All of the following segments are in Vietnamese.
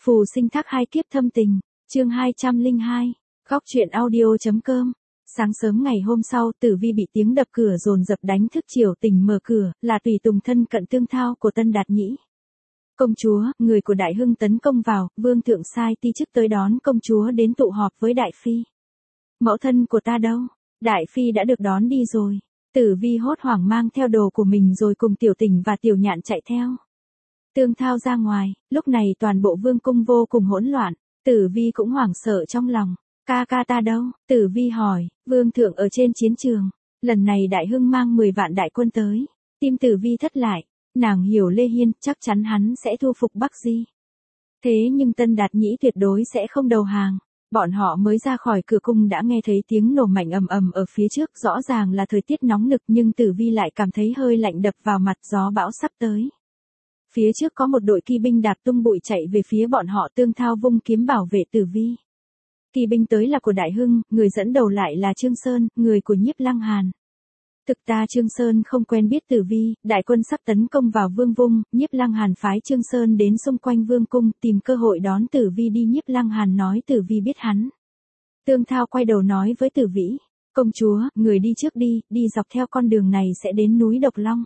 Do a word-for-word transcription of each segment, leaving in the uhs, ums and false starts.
Phù sinh thác hai kiếp thâm tình, chương hai trăm lẻ hai, góc truyện audio.com. Sáng sớm ngày hôm sau, Tử Vi bị tiếng đập cửa dồn dập đánh thức Triều Tình mở cửa, là tùy tùng thân cận tương thao của Tân Đạt Nhĩ. Công chúa, người của Đại Hưng tấn công vào, vương thượng sai ti chức tới đón công chúa đến tụ họp với Đại Phi. Mẫu thân của ta đâu? Đại Phi đã được đón đi rồi. Tử Vi hốt hoảng mang theo đồ của mình rồi cùng Tiểu Tình và Tiểu Nhạn chạy theo. Tương thao ra ngoài, lúc này toàn bộ vương cung vô cùng hỗn loạn, Tử Vi cũng hoảng sợ trong lòng. Ca ca ta đâu? Tử Vi hỏi, vương thượng ở trên chiến trường. Lần này Đại Hưng mang mười vạn đại quân tới. Tim Tử Vi thất lại, nàng hiểu Lê Hiên, chắc chắn hắn sẽ thu phục Bắc Di. Thế nhưng Tân Đạt Nhĩ tuyệt đối sẽ không đầu hàng. Bọn họ mới ra khỏi cửa cung đã nghe thấy tiếng nổ mạnh ầm ầm ở phía trước, rõ ràng là thời tiết nóng nực nhưng Tử Vi lại cảm thấy hơi lạnh đập vào mặt, gió bão sắp tới. Phía trước có một đội kỳ binh đạp tung bụi chạy về phía bọn họ, tương thao vung kiếm bảo vệ Tử Vi. Kỳ binh tới là của Đại Hưng, người dẫn đầu lại là Trương Sơn, người của Nhiếp Lăng Hàn. Thực ta Trương Sơn không quen biết Tử Vi, đại quân sắp tấn công vào vương vung, Nhiếp Lăng Hàn phái Trương Sơn đến xung quanh vương cung tìm cơ hội đón Tử Vi đi. Nhiếp Lăng Hàn nói Tử Vi biết hắn. Tương thao quay đầu nói với Tử Vĩ, công chúa, người đi trước đi, đi dọc theo con đường này sẽ đến núi Độc Long.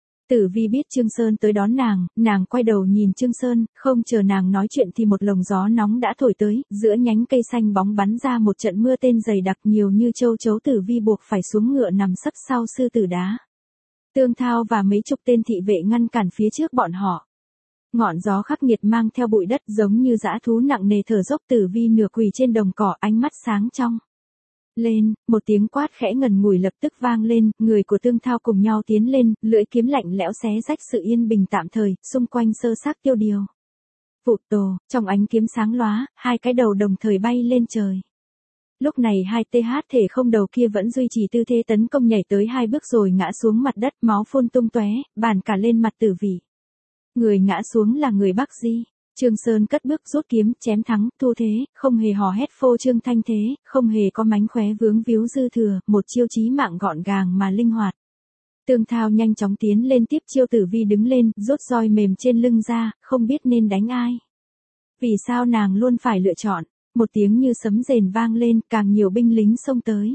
Tử Vi biết Trương Sơn tới đón nàng, nàng quay đầu nhìn Trương Sơn, không chờ nàng nói chuyện thì một lồng gió nóng đã thổi tới, giữa nhánh cây xanh bóng bắn ra một trận mưa tên dày đặc nhiều như châu chấu. Tử Vi buộc phải xuống ngựa nằm sấp sau sư tử đá. Tương thao và mấy chục tên thị vệ ngăn cản phía trước bọn họ. Ngọn gió khắc nghiệt mang theo bụi đất giống như dã thú nặng nề thở dốc. Tử Vi nửa quỳ trên đồng cỏ, ánh mắt sáng trong. Lên, một tiếng quát khẽ ngần ngủi lập tức vang lên, người của tương thao cùng nhau tiến lên, lưỡi kiếm lạnh lẽo xé rách sự yên bình tạm thời, xung quanh sơ xác tiêu điều. Vụt tổ, trong ánh kiếm sáng lóa, hai cái đầu đồng thời bay lên trời. Lúc này hai th thể không đầu kia vẫn duy trì tư thế tấn công, nhảy tới hai bước rồi ngã xuống mặt đất, máu phun tung tóe, bàn cả lên mặt Tử Vi. Người ngã xuống là người Bắc Di. Trương Sơn cất bước rút kiếm chém thắng, thu thế, không hề hò hét phô trương thanh thế, không hề có mánh khóe vướng víu dư thừa, một chiêu chí mạng gọn gàng mà linh hoạt. Tương thao nhanh chóng tiến lên tiếp chiêu. Tử Vi đứng lên, rút roi mềm trên lưng ra, không biết nên đánh ai. Vì sao nàng luôn phải lựa chọn? Một tiếng như sấm rền vang lên, càng nhiều binh lính xông tới.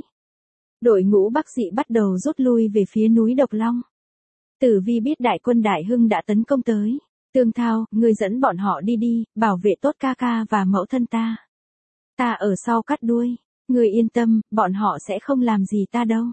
Đội ngũ Bắc Dị bắt đầu rút lui về phía núi Độc Long. Tử Vi biết đại quân Đại Hưng đã tấn công tới. Tương thao, ngươi dẫn bọn họ đi đi, bảo vệ tốt ca ca và mẫu thân ta. Ta ở sau cắt đuôi, ngươi yên tâm, bọn họ sẽ không làm gì ta đâu.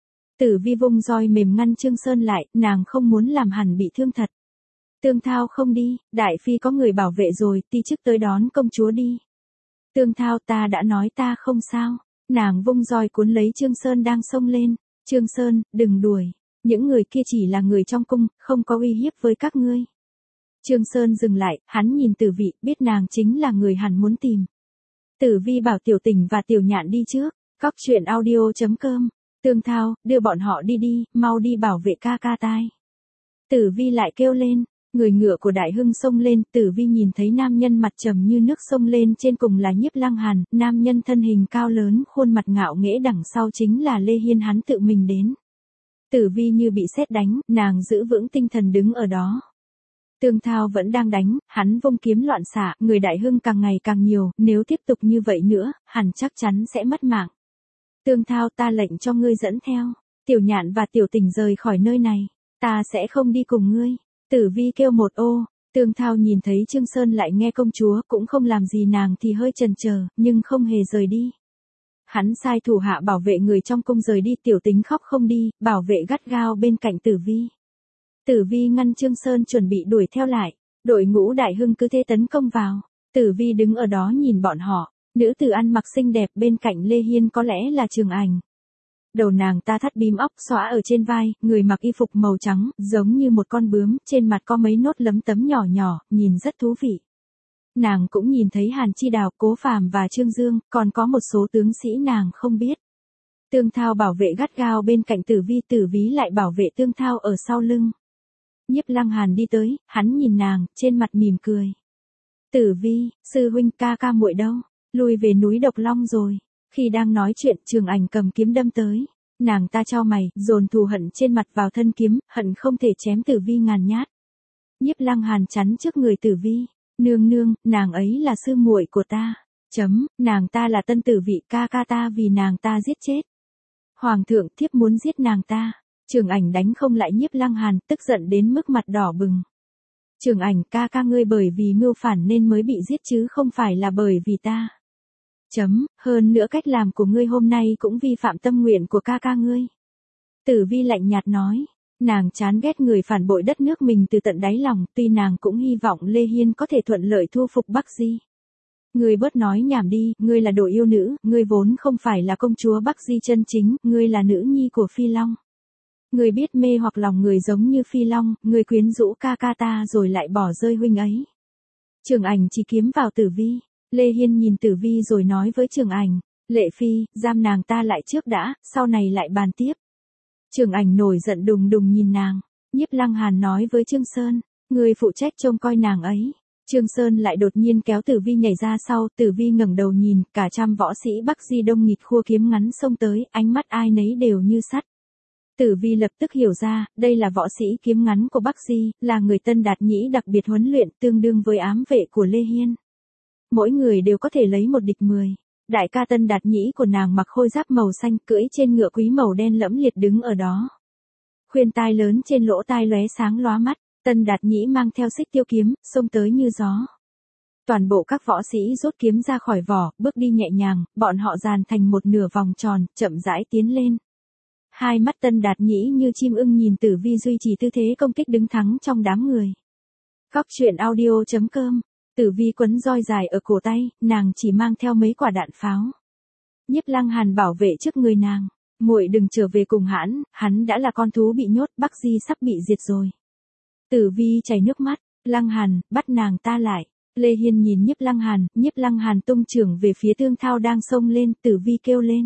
Tử Vi vung roi mềm ngăn Trương Sơn lại, nàng không muốn làm hắn bị thương thật. Tương thao không đi, Đại Phi có người bảo vệ rồi, ti chức tới đón công chúa đi. Tương thao, ta đã nói ta không sao. Nàng vung roi cuốn lấy Trương Sơn đang xông lên. Trương Sơn, đừng đuổi, những người kia chỉ là người trong cung, không có uy hiếp với các ngươi. Trương Sơn dừng lại, hắn nhìn Tử Vi, biết nàng chính là người hắn muốn tìm. Tử Vi bảo Tiểu Tình và Tiểu Nhạn đi trước, góc truyện audio.com. Tương thao, đưa bọn họ đi đi, mau đi bảo vệ ca ca tai. Tử Vi lại kêu lên, người ngựa của Đại Hưng xông lên. Tử Vi nhìn thấy nam nhân mặt trầm như nước xông lên, trên cùng là Nhiếp Lăng Hàn, nam nhân thân hình cao lớn, khuôn mặt ngạo nghễ, đằng sau chính là Lê Hiên, hắn tự mình đến. Tử Vi như bị sét đánh, nàng giữ vững tinh thần đứng ở đó. Tương thao vẫn đang đánh, hắn vung kiếm loạn xạ, người Đại Hưng càng ngày càng nhiều, nếu tiếp tục như vậy nữa, hẳn chắc chắn sẽ mất mạng. Tương thao, ta lệnh cho ngươi dẫn theo Tiểu Nhạn và Tiểu Tình rời khỏi nơi này, ta sẽ không đi cùng ngươi. Tử Vi kêu một ô. Tương thao nhìn thấy Trương Sơn lại nghe công chúa, cũng không làm gì nàng thì hơi chần chờ, nhưng không hề rời đi. Hắn sai thủ hạ bảo vệ người trong cung rời đi. Tiểu Tính khóc không đi, bảo vệ gắt gao bên cạnh Tử Vi. Tử Vi ngăn Trương Sơn chuẩn bị đuổi theo lại, đội ngũ Đại Hưng cứ thế tấn công vào. Tử Vi đứng ở đó nhìn bọn họ, nữ tử ăn mặc xinh đẹp bên cạnh Lê Hiên có lẽ là Trường Ảnh. Đầu nàng ta thắt bím óc xõa ở trên vai, người mặc y phục màu trắng, giống như một con bướm, trên mặt có mấy nốt lấm tấm nhỏ nhỏ, nhìn rất thú vị. Nàng cũng nhìn thấy Hàn Chi Đào, Cố Phàm và Trương Dương, còn có một số tướng sĩ nàng không biết. Tương thao bảo vệ gắt gao bên cạnh Tử Vi, Tử Vi lại bảo vệ tương thao ở sau lưng. Nhiếp Lăng Hàn đi tới, hắn nhìn nàng, trên mặt mỉm cười. Tử Vi, sư huynh, ca ca muội đâu? Lui về núi Độc Long rồi. Khi đang nói chuyện, Trường Ảnh cầm kiếm đâm tới. Nàng ta chau mày, dồn thù hận trên mặt vào thân kiếm, hận không thể chém Tử Vi ngàn nhát. Nhiếp Lăng Hàn chắn trước người Tử Vi. Nương nương, nàng ấy là sư muội của ta. Chấm, nàng ta là tân tử vị, ca ca ta vì nàng ta giết chết. Hoàng thượng, thiếp muốn giết nàng ta. Trường Ảnh đánh không lại Nhiếp Lăng Hàn, tức giận đến mức mặt đỏ bừng. Trường Ảnh, ca ca ngươi bởi vì mưu phản nên mới bị giết chứ không phải là bởi vì ta. Chấm, hơn nữa cách làm của ngươi hôm nay cũng vi phạm tâm nguyện của ca ca ngươi. Tử Vi lạnh nhạt nói, nàng chán ghét người phản bội đất nước mình từ tận đáy lòng, tuy nàng cũng hy vọng Lê Hiên có thể thuận lợi thu phục Bắc Di. Ngươi bớt nói nhảm đi, ngươi là đồ yêu nữ, ngươi vốn không phải là công chúa Bắc Di chân chính, ngươi là nữ nhi của Phi Long. Ngươi biết mê hoặc lòng người giống như Phi Long, ngươi quyến rũ ca ca ta rồi lại bỏ rơi huynh ấy. Trường Ảnh chỉ kiếm vào Tử Vi. Lê Hiên nhìn Tử Vi rồi nói với Trường Ảnh, Lệ Phi, giam nàng ta lại trước đã, sau này lại bàn tiếp. Trường Ảnh nổi giận đùng đùng nhìn nàng. Nhiếp Lăng Hàn nói với Trương Sơn, ngươi phụ trách trông coi nàng ấy. Trương Sơn lại đột nhiên kéo Tử Vi nhảy ra sau, Tử Vi ngẩng đầu nhìn, cả trăm võ sĩ Bắc Di đông nghịt khua kiếm ngắn xông tới, ánh mắt ai nấy đều như sắt. Tử Vi lập tức hiểu ra, đây là võ sĩ kiếm ngắn của Bắc Di, là người Tân Đạt Nhĩ đặc biệt huấn luyện, tương đương với ám vệ của Lê Hiên. Mỗi người đều có thể lấy một địch mười. Đại ca Tân Đạt Nhĩ của nàng mặc khôi giáp màu xanh, cưỡi trên ngựa quý màu đen lẫm liệt đứng ở đó. Khuyên tai lớn trên lỗ tai lóe sáng lóa mắt, Tân Đạt Nhĩ mang theo xích tiêu kiếm, xông tới như gió. Toàn bộ các võ sĩ rút kiếm ra khỏi vỏ, bước đi nhẹ nhàng, bọn họ dàn thành một nửa vòng tròn, chậm rãi tiến lên. Hai mắt Tân Đạt Nhĩ như chim ưng nhìn Tử Vi duy trì tư thế công kích đứng thắng trong đám người. Góc truyện audio chấm com. Tử Vi quấn roi dài ở cổ tay, nàng chỉ mang theo mấy quả đạn pháo. Nhiếp Lăng Hàn bảo vệ trước người nàng, muội đừng trở về cùng hắn, hắn đã là con thú bị nhốt, Bắc Di sắp bị diệt rồi. Tử Vi chảy nước mắt, Lăng Hàn, bắt nàng ta lại. Lê Hiên nhìn Nhiếp Lăng Hàn, Nhiếp Lăng Hàn tung chưởng về phía Tương Thao đang xông lên, Tử Vi kêu lên.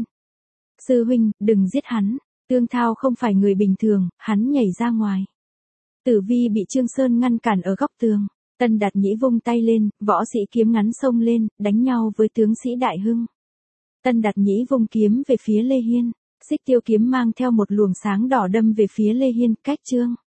Sư huynh, đừng giết hắn, Tương Thao không phải người bình thường, hắn nhảy ra ngoài. Tử Vi bị Trương Sơn ngăn cản ở góc tường. Tân Đạt Nhĩ vung tay lên, võ sĩ kiếm ngắn xông lên, đánh nhau với tướng sĩ Đại Hưng. Tân Đạt Nhĩ vung kiếm về phía Lê Hiên, xích tiêu kiếm mang theo một luồng sáng đỏ đâm về phía Lê Hiên, cách chương.